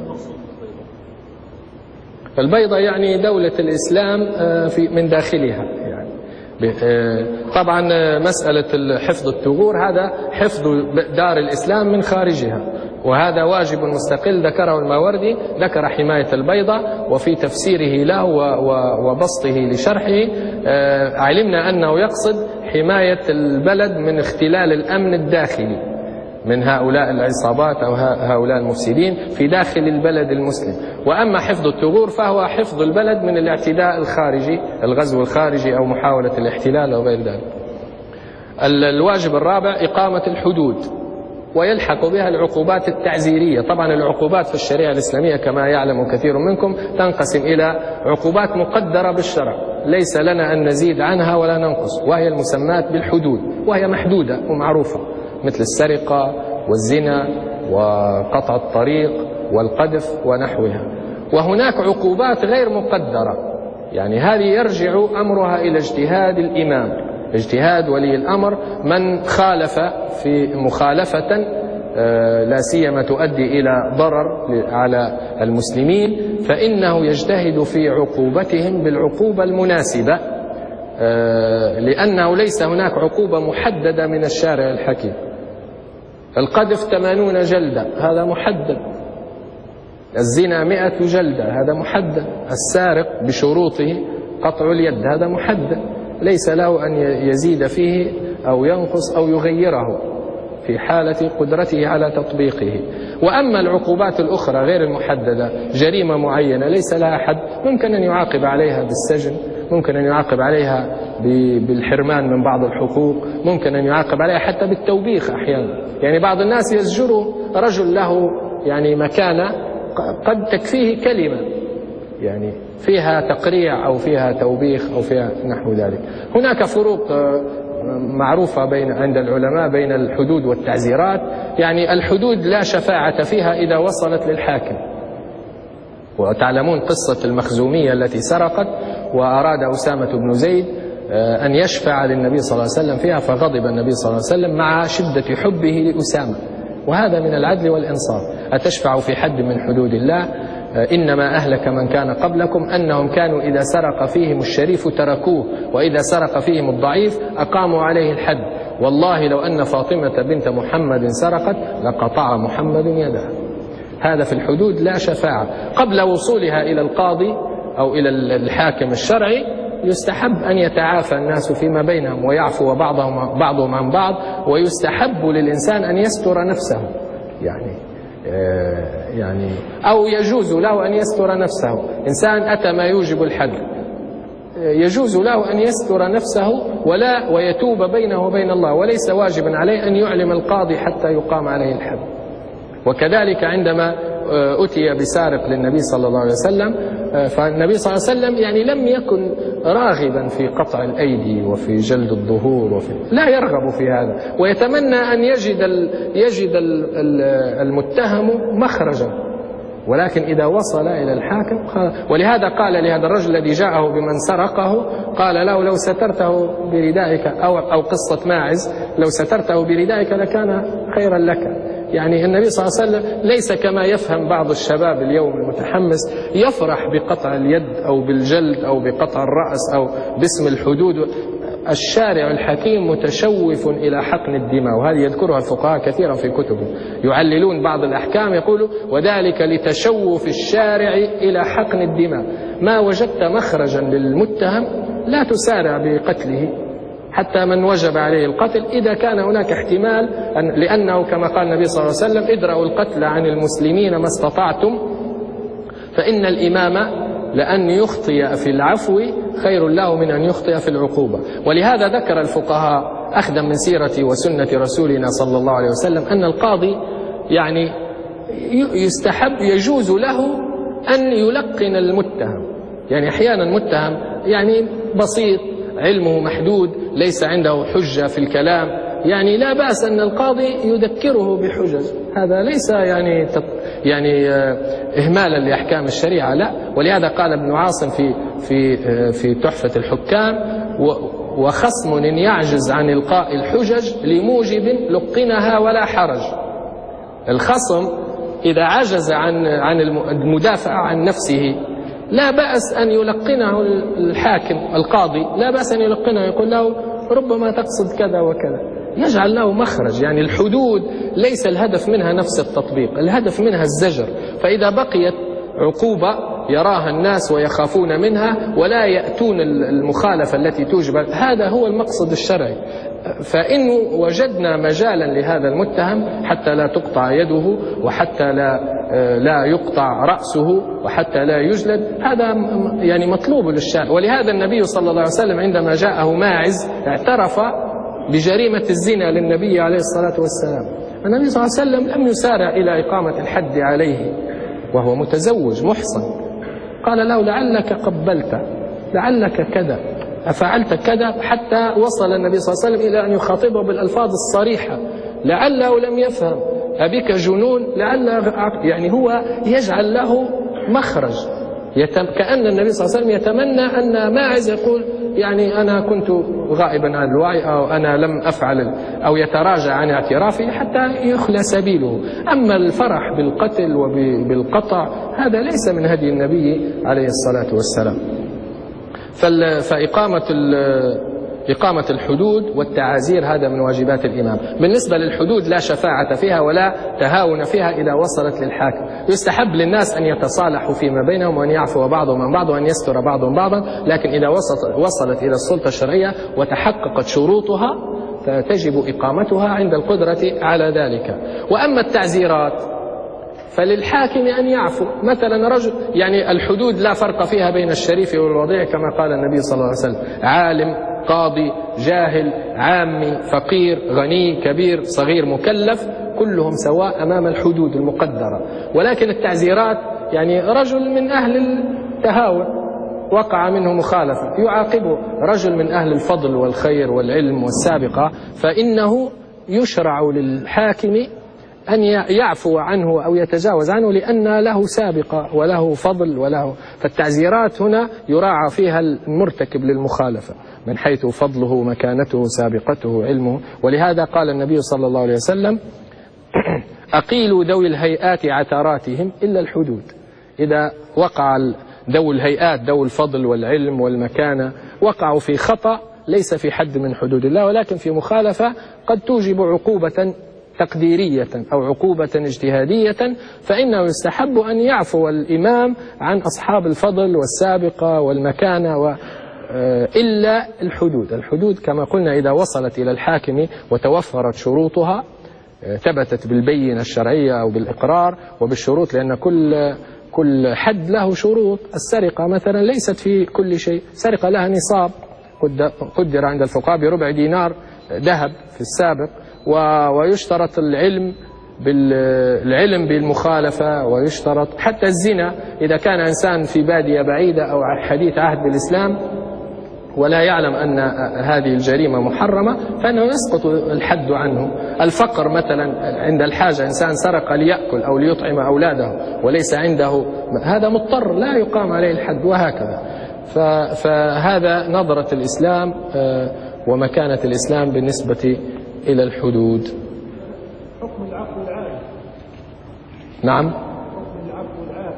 البيضة يعني دولة الإسلام في من داخلها. يعني طبعا مسألة حفظ الثغور هذا حفظ دار الإسلام من خارجها، وهذا واجب مستقل ذكره الماوردي. ذكر حماية البيضة وفي تفسيره له وبسطه لشرحه علمنا أنه يقصد حماية البلد من اختلال الأمن الداخلي من هؤلاء العصابات أو هؤلاء المفسدين في داخل البلد المسلم. وأما حفظ الثغور فهو حفظ البلد من الاعتداء الخارجي، الغزو الخارجي أو محاولة الاحتلال أو غير ذلك. الواجب الرابع إقامة الحدود ويلحق بها العقوبات التعزيرية. طبعا العقوبات في الشريعة الإسلامية كما يعلم كثير منكم تنقسم إلى عقوبات مقدرة بالشرع ليس لنا أن نزيد عنها ولا ننقص، وهي المسمات بالحدود، وهي محدودة ومعروفة، مثل السرقة والزنا وقطع الطريق والقذف ونحوها. وهناك عقوبات غير مقدرة، يعني هذه يرجع أمرها إلى اجتهاد الإمام، اجتهاد ولي الأمر. من خالف في مخالفة لا سيما تؤدي إلى ضرر على المسلمين فإنه يجتهد في عقوبتهم بالعقوبة المناسبة، لأنه ليس هناك عقوبة محددة من الشارع الحكيم. القذف ثمانون جلدة هذا محدد، الزنا مئة جلدة هذا محدد، السارق بشروطه قطع اليد هذا محدد، ليس له أن يزيد فيه أو ينقص أو يغيره في حالة قدرته على تطبيقه. وأما العقوبات الأخرى غير المحددة، جريمة معينة ليس لها حد، ممكن أن يعاقب عليها بالسجن، ممكن أن يعاقب عليها بالحرمان من بعض الحقوق، ممكن أن يعاقب عليها حتى بالتوبيخ أحيانا. يعني بعض الناس يزجره رجل له يعني مكانة قد تكفيه كلمة يعني فيها تقريع أو فيها توبيخ أو فيها نحو ذلك. هناك فروق معروفة بين عند العلماء بين الحدود والتعزيرات. يعني الحدود لا شفاعة فيها إذا وصلت للحاكم، وتعلمون قصة المخزومية التي سرقت وأراد أسامة بن زيد أن يشفع للنبي صلى الله عليه وسلم فيها، فغضب النبي صلى الله عليه وسلم مع شدة حبه لأسامة، وهذا من العدل والإنصاف. أتشفع في حد من حدود الله؟ إنما أهلك من كان قبلكم أنهم كانوا إذا سرق فيهم الشريف تركوه، وإذا سرق فيهم الضعيف أقاموا عليه الحد. والله لو أن فاطمة بنت محمد سرقت لقطع محمد يدها. هذا في الحدود لا شفاعة. قبل وصولها إلى القاضي أو إلى الحاكم الشرعي يستحب أن يتعافى الناس فيما بينهم ويعفو بعضهم بعضهم عن بعض، ويستحب للإنسان أن يستر نفسه، يعني يعني أو يجوز له أن يستر نفسه. إنسان أتى ما يوجب الحد يجوز له أن يستر نفسه ولا ويتوب بينه وبين الله، وليس واجبا عليه أن يعلم القاضي حتى يقام عليه الحد. وكذلك عندما أتي بسارق للنبي صلى الله عليه وسلم، فالنبي صلى الله عليه وسلم يعني لم يكن راغبا في قطع الأيدي وفي جلد الظهور وفي لا يرغب في هذا، ويتمنى أن يجد ال يجد ال المتهم مخرجا، ولكن إذا وصل إلى الحاكم. ولهذا قال لهذا الرجل الذي جاءه بمن سرقه، قال له لو سترته بردائك، أو, أو قصة ماعز، لو سترته بردائك لكان خيرا لك. يعني النبي صلى الله عليه وسلم ليس كما يفهم بعض الشباب اليوم المتحمس، يفرح بقطع اليد أو بالجلد أو بقطع الرأس أو باسم الحدود. الشارع الحكيم متشوف إلى حقن الدماء، وهذه يذكرها الفقهاء كثيرا في كتبهم، يعللون بعض الأحكام يقولوا وذلك لتشوف الشارع إلى حقن الدماء. ما وجدت مخرجا للمتهم لا تسارع بقتله حتى من وجب عليه القتل، إذا كان هناك احتمال أن لأنه كما قال النبي صلى الله عليه وسلم ادرأوا القتل عن المسلمين ما استطعتم، فإن الإمام لأن يخطئ في العفو خير له من أن يخطئ في العقوبة. ولهذا ذكر الفقهاء أخذا من سيرة وسنة رسولنا صلى الله عليه وسلم أن القاضي يعني يستحب يجوز له أن يلقن المتهم. يعني أحيانا متهم يعني بسيط علمه محدود ليس عنده حجة في الكلام، يعني لا بأس أن القاضي يذكره بحجج، هذا ليس يعني يعني إهمالا لأحكام الشريعة، لا. ولهذا قال ابن عاصم في في في تحفة الحكام وخصم إن يعجز عن إلقاء الحجج لموجب لقنها ولا حرج. الخصم إذا عجز عن عن المدافع عن نفسه لا بأس أن يلقنه الحاكم القاضي، لا بأس أن يلقنه، يقول له ربما تقصد كذا وكذا، يجعل له مخرج. يعني الحدود ليس الهدف منها نفس التطبيق، الهدف منها الزجر. فإذا بقيت عقوبة يراها الناس ويخافون منها ولا يأتون المخالفة التي توجب، هذا هو المقصد الشرعي. فإن وجدنا مجالا لهذا المتهم حتى لا تقطع يده وحتى لا لا يقطع رأسه وحتى لا يجلد، هذا يعني مطلوب للشارع. ولهذا النبي صلى الله عليه وسلم عندما جاءه ماعز اعترف بجريمة الزنا للنبي عليه الصلاة والسلام. النبي صلى الله عليه وسلم لم يسارع إلى إقامة الحد عليه وهو متزوج محصن، قال له لعلك قبلت، لعلك كذا، أفعلت كذا، حتى وصل النبي صلى الله عليه وسلم إلى أن يخاطبه بالألفاظ الصريحة. لعله لم يفهم، أبيك جنون، لعل، يعني هو يجعل له مخرج. يتم كأن النبي صلى الله عليه وسلم يتمنى أن ماعز يقول يعني أنا كنت غائبا عن الوعي أو أنا لم أفعل، أو يتراجع عن اعترافه حتى يخلى سبيله. أما الفرح بالقتل وبالقطع هذا ليس من هدي النبي عليه الصلاة والسلام. فإقامة إقامة الحدود والتعازير هذا من واجبات الإمام. بالنسبة للحدود لا شفاعة فيها ولا تهاون فيها إذا وصلت للحاكم. يستحب للناس أن يتصالحوا فيما بينهم وأن يعفو بعضهم عن بعض وأن يستر بعضهم بعضا، لكن إذا وصلت, وصلت إلى السلطة الشرعية وتحققت شروطها فتجب إقامتها عند القدرة على ذلك. وأما التعزيرات فللحاكم أن يعفو. مثلا رجل يعني الحدود لا فرق فيها بين الشريف والوضيع كما قال النبي صلى الله عليه وسلم، عالم، قاضي، جاهل، عامي، فقير، غني، كبير، صغير، مكلف، كلهم سواء أمام الحدود المقدرة. ولكن التعزيرات يعني رجل من أهل التهاون وقع منه مخالفة يعاقبه رجل من أهل الفضل والخير والعلم والسابقة، فإنه يشرع للحاكم أن يعفو عنه أو يتجاوز عنه لأن له سابقة وله فضل وله. فالتعزيرات هنا يراعى فيها المرتكب للمخالفة من حيث فضله مكانته سابقته علمه. ولهذا قال النبي صلى الله عليه وسلم أقيلوا ذوي الهيئات عثراتهم إلا الحدود. إذا وقع ذوي الهيئات ذوي الفضل والعلم والمكانة وقعوا في خطأ ليس في حد من حدود الله، ولكن في مخالفة قد توجب عقوبة تقديرية أو عقوبة اجتهادية، فإنه يستحب أن يعفو الإمام عن أصحاب الفضل والسابقة والمكانة و إلا الحدود. الحدود كما قلنا إذا وصلت إلى الحاكم وتوفرت شروطها ثبتت بالبينة الشرعية أو بالإقرار وبالشروط، لأن كل كل حد له شروط. السرقة مثلا ليست في كل شيء، سرقة لها نصاب قدر عند الفقهاء بربع دينار ذهب في السابق، ويشترط العلم بالعلم بالمخالفة، ويشترط حتى الزنا إذا كان إنسان في بادية بعيدة أو حديث عهد بالإسلام ولا يعلم أن هذه الجريمة محرمة فإنه يسقط الحد عنه. الفقر مثلا عند الحاجة، إنسان سرق ليأكل أو ليطعم أولاده وليس عنده، هذا مضطر لا يقام عليه الحد، وهكذا. فهذا نظرة الإسلام ومكانة الإسلام بالنسبة إلى الحدود. حكم العفو العام. نعم. حكم العفو العام.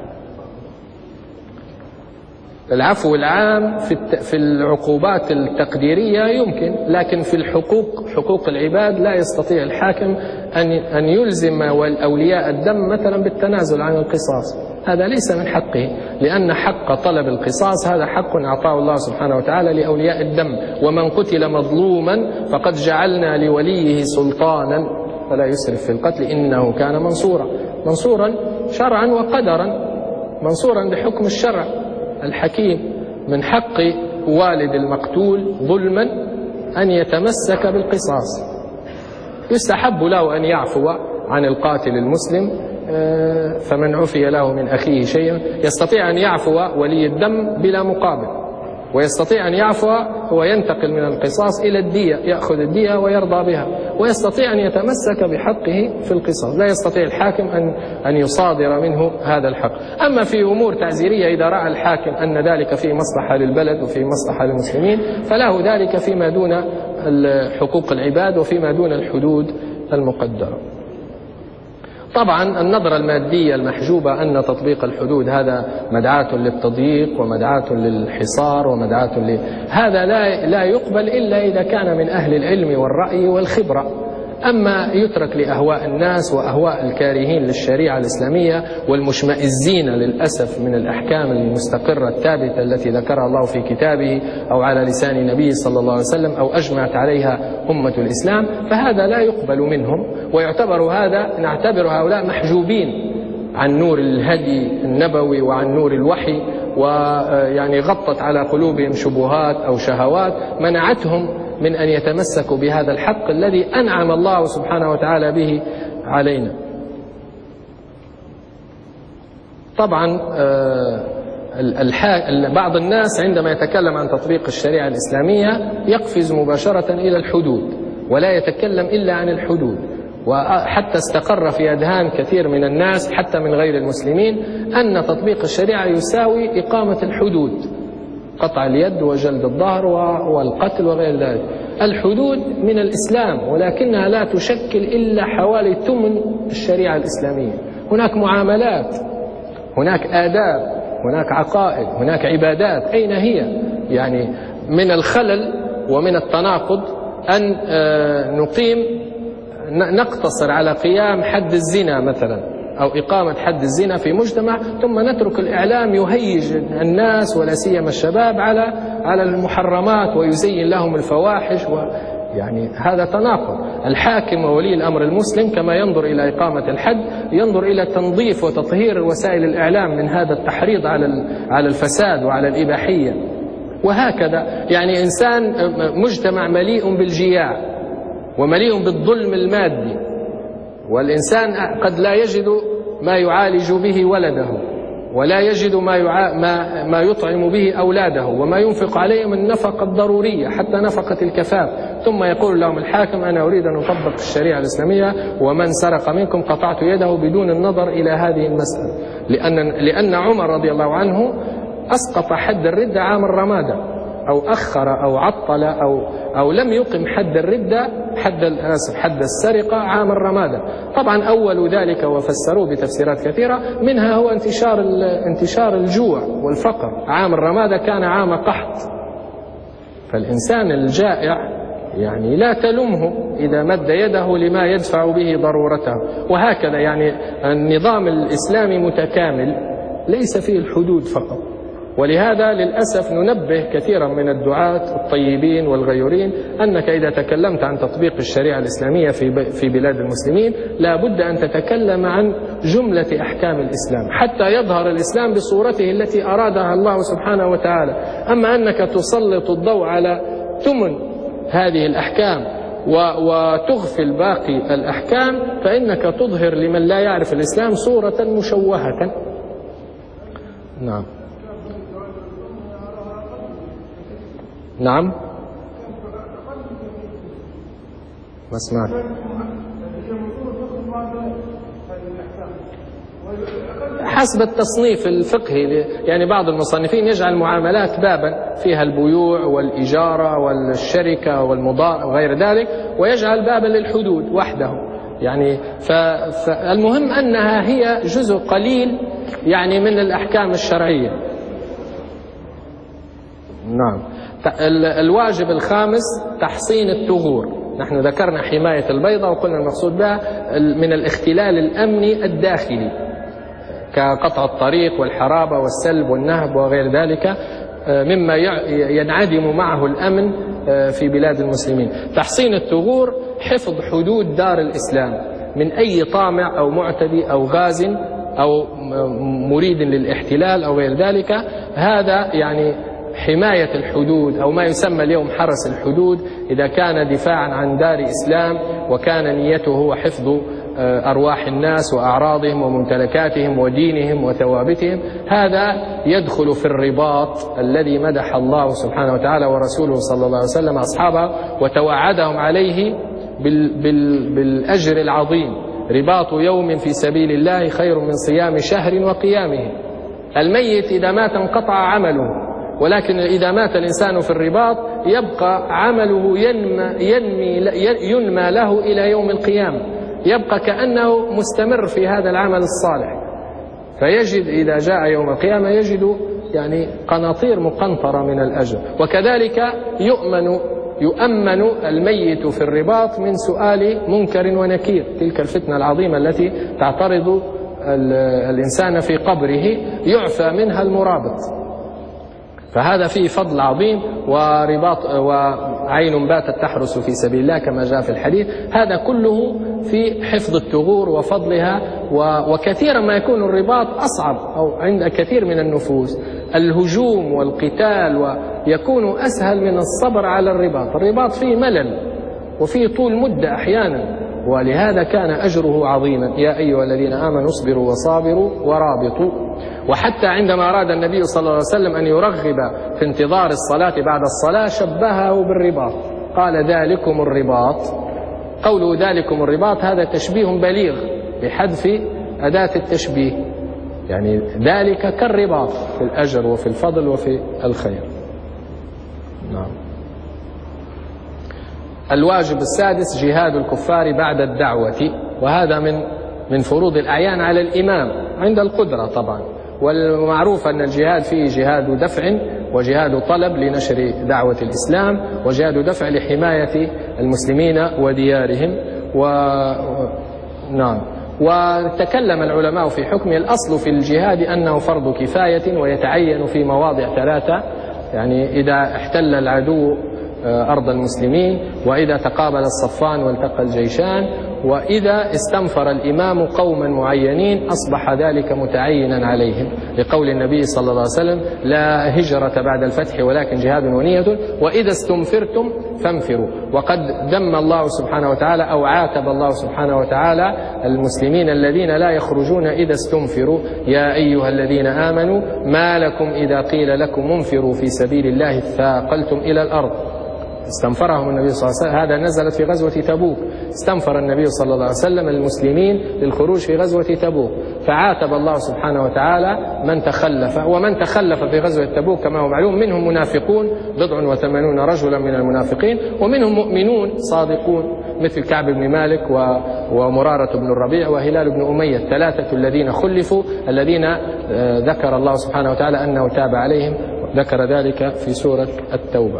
العفو العام في في العقوبات التقديرية يمكن، لكن في الحقوق حقوق العباد لا يستطيع الحاكم أن أن يلزم أولياء الدم مثلا بالتنازل عن القصاص، هذا ليس من حقه، لأن حق طلب القصاص هذا حق أعطاه الله سبحانه وتعالى لأولياء الدم. ومن قتل مظلوما فقد جعلنا لوليه سلطانا فلا يسرف في القتل إنه كان منصورا. منصورا شرعا وقدرا، منصورا بحكم الشرع الحكيم. من حق والد المقتول ظلما أن يتمسك بالقصاص، يستحب له أن يعفو عن القاتل المسلم، فمن عفي له من أخيه شيء يستطيع أن يعفو ولي الدم بلا مقابل، ويستطيع أن يعفو هو ينتقل من القصاص إلى الدية، يأخذ الدية ويرضى بها، ويستطيع أن يتمسك بحقه في القصاص، لا يستطيع الحاكم أن أن يصادر منه هذا الحق. أما في أمور تعزيرية إذا رأى الحاكم أن ذلك فيه مصلحة للبلد وفيه مصلحة للمسلمين فله ذلك فيما دون حقوق العباد وفيما دون الحدود المقدرة. طبعا النظرة المادية المحجوبة أن تطبيق الحدود هذا مدعاة للتضييق ومدعاة للحصار ومدعاة ل... هذا لا لا يقبل إلا إذا كان من أهل العلم والرأي والخبرة. أما يترك لأهواء الناس وأهواء الكارهين للشريعة الإسلامية والمشمئزين للأسف من الأحكام المستقرة الثابتة التي ذكرها الله في كتابه أو على لسان نبيه صلى الله عليه وسلم أو أجمعت عليها أمة الإسلام، فهذا لا يقبل منهم، ويعتبر هذا نعتبر هؤلاء محجوبين عن نور الهدي النبوي وعن نور الوحي، ويعني غطت على قلوبهم شبهات أو شهوات منعتهم من أن يتمسكوا بهذا الحق الذي أنعم الله سبحانه وتعالى به علينا. طبعا بعض الناس عندما يتكلم عن تطبيق الشريعة الإسلامية يقفز مباشرة إلى الحدود ولا يتكلم إلا عن الحدود، وحتى استقر في أذهان كثير من الناس حتى من غير المسلمين أن تطبيق الشريعة يساوي إقامة الحدود، قطع اليد وجلد الظهر والقتل وغير ذلك. الحدود من الإسلام ولكنها لا تشكل إلا حوالي ثمن الشريعة الإسلامية. هناك معاملات، هناك آداب، هناك عقائد، هناك عبادات، أين هي؟ يعني من الخلل ومن التناقض أن نقيم نقتصر على قيام حد الزنا مثلا أو إقامة حد الزنا في مجتمع ثم نترك الإعلام يهيج الناس ولا سيما الشباب على على المحرمات ويزين لهم الفواحش، ويعني هذا تناقض. الحاكم وولي الأمر المسلم كما ينظر إلى إقامة الحد ينظر إلى تنظيف وتطهير وسائل الإعلام من هذا التحريض على على الفساد وعلى الإباحية، وهكذا. يعني إنسان مجتمع مليء بالجياع ومليء بالظلم المادي، والإنسان قد لا يجد ما يعالج به ولده ولا يجد ما, يع... ما... ما يطعم به أولاده وما ينفق عليهم النفقة الضرورية حتى نفقة الكفاف، ثم يقول لهم الحاكم أنا أريد أن أطبق الشريعة الإسلامية ومن سرق منكم قطعت يده بدون النظر إلى هذه المسألة، لأن, لأن عمر رضي الله عنه أسقط حد الردة عام الرمادة، أو أخر أو عطل أو, أو لم يقم حد الردة حد الأسف حد السرقة عام الرمادة. طبعا أول ذلك وفسروه بتفسيرات كثيرة، منها هو انتشار انتشار الجوع والفقر. عام الرمادة كان عام قحط، فالإنسان الجائع يعني لا تلمه إذا مد يده لما يدفع به ضرورته. وهكذا يعني النظام الإسلامي متكامل ليس فيه الحدود فقط. ولهذا للأسف ننبه كثيرا من الدعاة الطيبين والغيورين أنك إذا تكلمت عن تطبيق الشريعة الإسلامية في في بلاد المسلمين لا بد أن تتكلم عن جملة أحكام الإسلام حتى يظهر الإسلام بصورته التي أرادها الله سبحانه وتعالى. أما أنك تسلط الضوء على ثمن هذه الأحكام وتغفل باقي الأحكام فإنك تظهر لمن لا يعرف الإسلام صورة مشوهة. نعم نعم ما سمعت. حسب التصنيف الفقهي، يعني بعض المصنفين يجعل معاملات بابا فيها البيوع والإجارة والشركة والمضاربة وغير ذلك، ويجعل بابا للحدود وحده. يعني فالمهم أنها هي جزء قليل يعني من الأحكام الشرعية. نعم. الواجب الخامس تحصين الثغور. نحن ذكرنا حماية البيضة وقلنا المقصود بها من الاختلال الأمني الداخلي كقطع الطريق والحرابة والسلب والنهب وغير ذلك مما ينعدم معه الأمن في بلاد المسلمين. تحصين الثغور حفظ حدود دار الإسلام من أي طامع أو معتدي أو غاز أو مريد للاحتلال أو غير ذلك. هذا يعني حماية الحدود أو ما يسمى اليوم حرس الحدود، إذا كان دفاعا عن دار إسلام وكان نيته هو حفظ أرواح الناس وأعراضهم وممتلكاتهم ودينهم وثوابتهم، هذا يدخل في الرباط الذي مدح الله سبحانه وتعالى ورسوله صلى الله عليه وسلم أصحابه وتوعدهم عليه بال بال بالأجر العظيم. رباط يوم في سبيل الله خير من صيام شهر وقيامه. الميت إذا مات انقطع عمله، ولكن إذا مات الإنسان في الرباط يبقى عمله ينمى, ينمي ينمى له إلى يوم القيامة، يبقى كأنه مستمر في هذا العمل الصالح. فيجد إذا جاء يوم القيامة يجد يعني قناطير مقنطرة من الأجر. وكذلك يؤمن يؤمن الميت في الرباط من سؤال منكر ونكير، تلك الفتنة العظيمة التي تعترض الإنسان في قبره يعفى منها المرابط. فهذا فيه فضل عظيم، ورباط وعين باتت تحرس في سبيل الله كما جاء في الحديث. هذا كله في حفظ الثغور وفضلها. وكثيرا ما يكون الرباط أصعب أو عند كثير من النفوس الهجوم والقتال، ويكون أسهل من الصبر على الرباط. الرباط فيه ملل وفيه طول مدة أحيانا، ولهذا كان أجره عظيما. يا أيها الذين آمنوا اصبروا وصابروا ورابطوا. وحتى عندما أراد النبي صلى الله عليه وسلم أن يرغب في انتظار الصلاة بعد الصلاة شبهه بالرباط، قال ذلكم الرباط. قوله ذلكم الرباط هذا تشبيه بليغ بحذف أداة التشبيه، يعني ذلك كالرباط في الأجر وفي الفضل وفي الخير. نعم. الواجب السادس جهاد الكفار بعد الدعوة، وهذا من من فروض الأعيان على الإمام عند القدرة طبعا. والمعروف أن الجهاد فيه جهاد دفع وجهاد طلب لنشر دعوة الإسلام، وجهاد دفع لحماية المسلمين وديارهم. و... نعم. وتكلم العلماء في حكمه. الأصل في الجهاد أنه فرض كفاية ويتعين في مواضع ثلاثة، يعني إذا احتل العدو أرض المسلمين، وإذا تقابل الصفان والتقى الجيشان، وإذا استنفر الإمام قوما معينين أصبح ذلك متعينا عليهم، لقول النبي صلى الله عليه وسلم: لا هجرة بعد الفتح ولكن جهاد ونية، وإذا استنفرتم فانفروا. وقد ذم الله سبحانه وتعالى أو عاتب الله سبحانه وتعالى المسلمين الذين لا يخرجون إذا استنفروا: يا أيها الذين آمنوا ما لكم إذا قيل لكم انفروا في سبيل الله ثاقلتم إلى الأرض. استنفرهم النبي صلى الله عليه وسلم، هذا نزلت في غزوة تبوك، استنفر النبي صلى الله عليه وسلم المسلمين للخروج في غزوة تبوك، فعاتب الله سبحانه وتعالى من تخلف. ومن تخلف في غزوة تبوك كما هو معلوم منهم منافقون بضع وثمانون رجلا من المنافقين، ومنهم مؤمنون صادقون مثل كعب بن مالك ومرارة بن الربيع وهلال بن أمية، الثلاثة الذين خلفوا الذين ذكر الله سبحانه وتعالى أنه تاب عليهم، ذكر ذلك في سورة التوبة.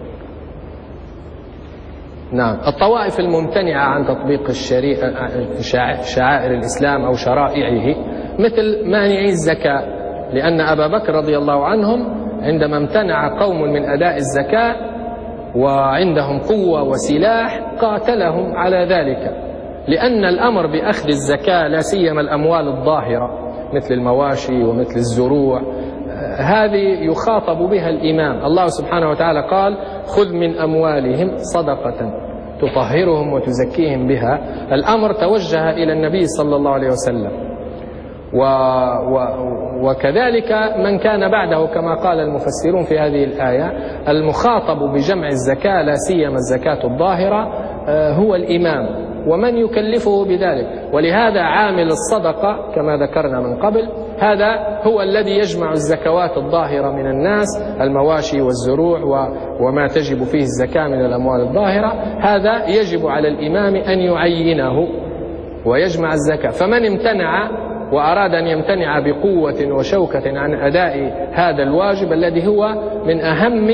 نعم. الطوائف الممتنعة عن تطبيق الشريعة شعائر الإسلام أو شرائعه مثل مانعي الزكاة، لأن أبا بكر رضي الله عنهم عندما امتنع قوم من أداء الزكاة وعندهم قوة وسلاح قاتلهم على ذلك، لأن الأمر بأخذ الزكاة لا سيما الأموال الظاهرة مثل المواشي ومثل الزروع هذه يخاطب بها الإمام. الله سبحانه وتعالى قال: خذ من أموالهم صدقة تطهرهم وتزكيهم بها. الأمر توجه إلى النبي صلى الله عليه وسلم، و و وكذلك من كان بعده كما قال المفسرون في هذه الآية. المخاطب بجمع الزكاة لا سيما الزكاة الظاهرة هو الإمام ومن يكلفه بذلك، ولهذا عامل الصدقة كما ذكرنا من قبل هذا هو الذي يجمع الزكوات الظاهرة من الناس، المواشي والزروع وما تجب فيه الزكاة من الأموال الظاهرة، هذا يجب على الإمام أن يعينه ويجمع الزكاة. فمن امتنع وأراد أن يمتنع بقوة وشوكة عن أداء هذا الواجب الذي هو من أهم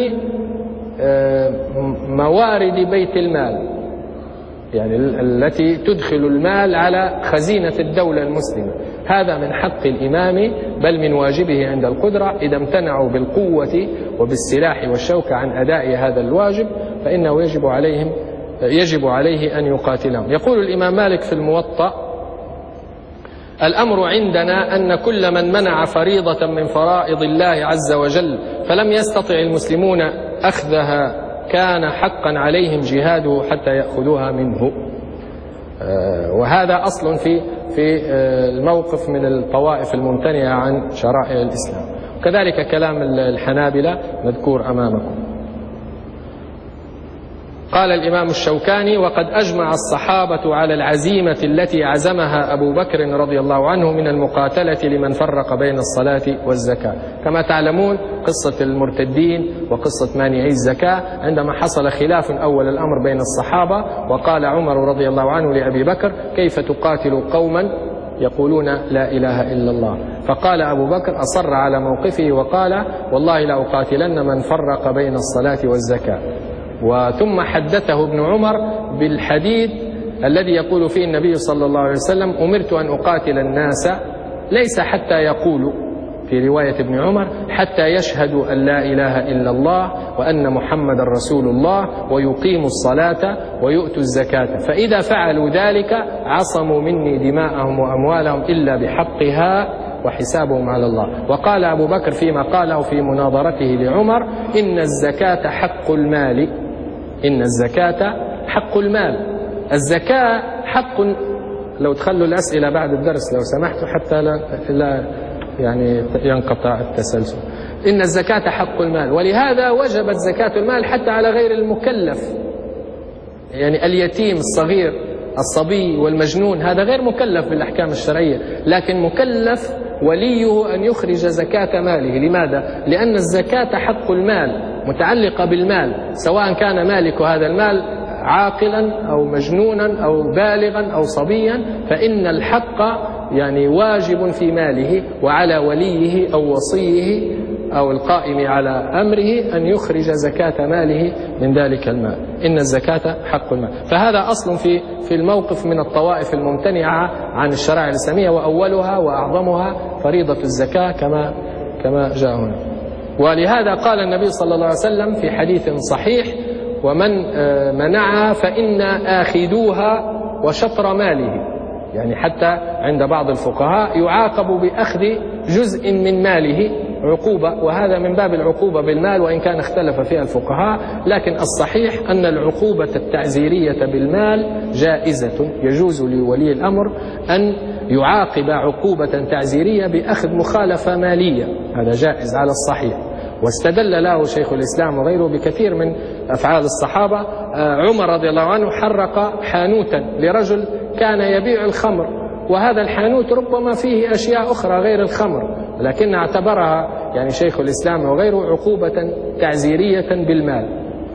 موارد بيت المال، يعني التي تدخل المال على خزينة الدولة المسلمة، هذا من حق الإمام بل من واجبه عند القدرة. إذا امتنعوا بالقوة وبالسلاح والشوكة عن أداء هذا الواجب فإنه يجب عليهم يجب عليه أن يقاتلهم. يقول الإمام مالك في الموطأ: الأمر عندنا أن كل من منع فريضة من فرائض الله عز وجل فلم يستطع المسلمون أخذها كان حقا عليهم جهاده حتى يأخذوها منه. وهذا أصل في في الموقف من الطوائف الممتنعة عن شرائع الإسلام. وكذلك كلام الحنابلة مذكور أمامكم. قال الإمام الشوكاني: وقد أجمع الصحابة على العزيمة التي عزمها أبو بكر رضي الله عنه من المقاتلة لمن فرق بين الصلاة والزكاة. كما تعلمون قصة المرتدين وقصة مانعي الزكاة عندما حصل خلاف أول الأمر بين الصحابة، وقال عمر رضي الله عنه لأبي بكر: كيف تقاتل قوما يقولون لا إله إلا الله؟ فقال أبو بكر أصر على موقفه وقال: والله لا أقاتلن من فرق بين الصلاة والزكاة. وثم حدثه ابن عمر بالحديث الذي يقول فيه النبي صلى الله عليه وسلم: أمرت أن أقاتل الناس ليس حتى يقولوا، في رواية ابن عمر حتى يشهدوا أن لا إله إلا الله وأن محمد رسول الله ويقيموا الصلاة ويؤتوا الزكاة، فإذا فعلوا ذلك عصموا مني دماءهم وأموالهم إلا بحقها وحسابهم على الله. وقال أبو بكر فيما قاله في مناظرته لعمر: إن الزكاة حق المال، إن الزكاة حق المال. الزكاة حق. لو تخلوا الأسئلة بعد الدرس لو سمحتوا حتى لا, لا يعني ينقطع التسلسل. إن الزكاة حق المال، ولهذا وجبت زكاة المال حتى على غير المكلف، يعني اليتيم الصغير الصبي والمجنون هذا غير مكلف بالأحكام الشرعية، لكن مكلف وليه أن يخرج زكاة ماله. لماذا؟ لأن الزكاة حق المال، متعلقة بالمال، سواء كان مالك هذا المال عاقلا أو مجنونا أو بالغا أو صبيا، فإن الحق يعني واجب في ماله، وعلى وليه أو وصيه أو القائم على أمره أن يخرج زكاة ماله من ذلك المال. إن الزكاة حق المال. فهذا أصل في في الموقف من الطوائف الممتنعة عن الشرائع الإسلامية، وأولها وأعظمها فريضة الزكاة كما كما جاء هنا. ولهذا قال النبي صلى الله عليه وسلم في حديث صحيح: ومن منعها فإن آخذوها وشطر ماله. يعني حتى عند بعض الفقهاء يعاقب بأخذ جزء من ماله عقوبة، وهذا من باب العقوبة بالمال، وإن كان اختلف فيها الفقهاء، لكن الصحيح أن العقوبة التعزيرية بالمال جائزة، يجوز لولي الأمر أن يعاقب عقوبة تعزيرية بأخذ مخالفة مالية، هذا جائز على الصحيح. واستدل له شيخ الإسلام وغيره بكثير من أفعال الصحابة. عمر رضي الله عنه حرق حانوتا لرجل كان يبيع الخمر، وهذا الحانوت ربما فيه أشياء أخرى غير الخمر، لكن اعتبرها يعني شيخ الإسلام وغيره عقوبة تعزيرية بالمال.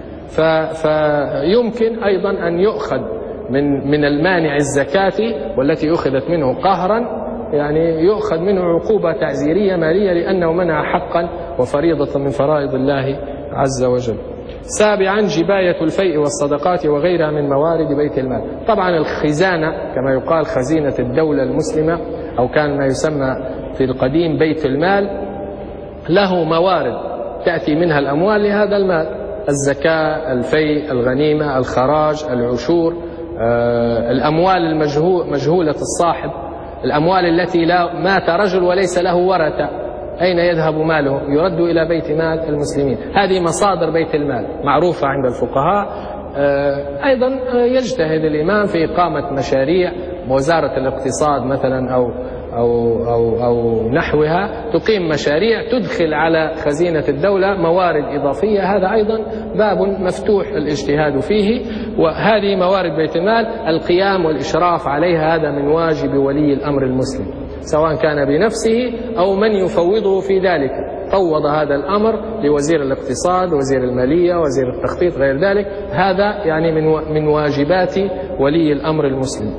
فيمكن أيضا أن يؤخذ من من المانع الزكاة والتي أخذت منه قهرا، يعني يؤخذ منه عقوبة تعزيرية مالية لأنه منع حقا وفريضة من فرائض الله عز وجل. سابعا جباية الفيء والصدقات وغيرها من موارد بيت المال. طبعا الخزانة كما يقال خزينة الدولة المسلمة، أو كان ما يسمى في القديم بيت المال، له موارد تأتي منها الأموال لهذا المال: الزكاة، الفيء، الغنيمة، الخراج، العشور، آه، الأموال المجهولة الصاحب، الأموال التي لا مات رجل وليس له ورثة، أين يذهب ماله؟ يرد إلى بيت مال المسلمين. هذه مصادر بيت المال معروفة عند الفقهاء. أيضا يجتهد الإمام في إقامة مشاريع، وزارة الاقتصاد مثلا أو أو أو أو نحوها تقيم مشاريع تدخل على خزينة الدولة موارد إضافية، هذا أيضا باب مفتوح الاجتهاد فيه. وهذه موارد بيت المال القيام والإشراف عليها هذا من واجب ولي الأمر المسلم، سواء كان بنفسه أو من يفوضه في ذلك. فوض هذا الأمر لوزير الاقتصاد، وزير المالية، وزير التخطيط، غير ذلك، هذا يعني من من واجبات ولي الأمر المسلم.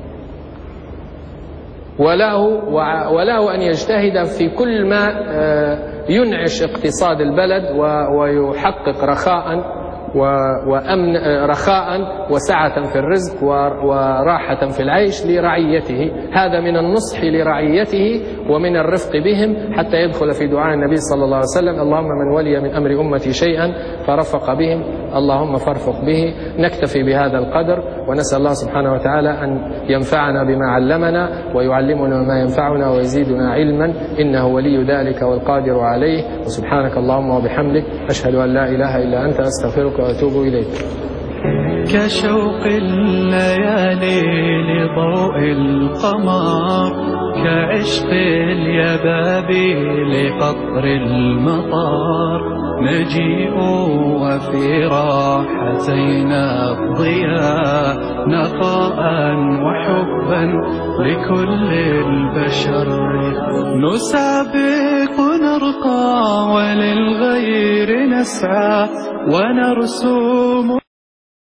وله وله أن يجتهد في كل ما ينعش اقتصاد البلد ويحقق رخاء وأمن رخاء وسعة في الرزق وراحة في العيش لرعيته. هذا من النصح لرعيته ومن الرفق بهم، حتى يدخل في دعاء النبي صلى الله عليه وسلم: اللهم من ولي من أمر أمتي شيئا فرفق بهم اللهم فارفق به. نكتفي بهذا القدر، ونسأل الله سبحانه وتعالى أن ينفعنا بما علمنا ويعلمنا ما ينفعنا ويزيدنا علما، إنه ولي ذلك والقادر عليه. وسبحانك اللهم وبحمدك، أشهد أن لا إله إلا أنت، أستغفرك وأتوب إليك. كشوق الليالي لضوء القمر، كعشق اليبابي لقطر المطر، نجيء وفي راحتينا الضياء، نقاء وحبا لكل البشر، نسابق نرقى وللغير نسعى ونرسوم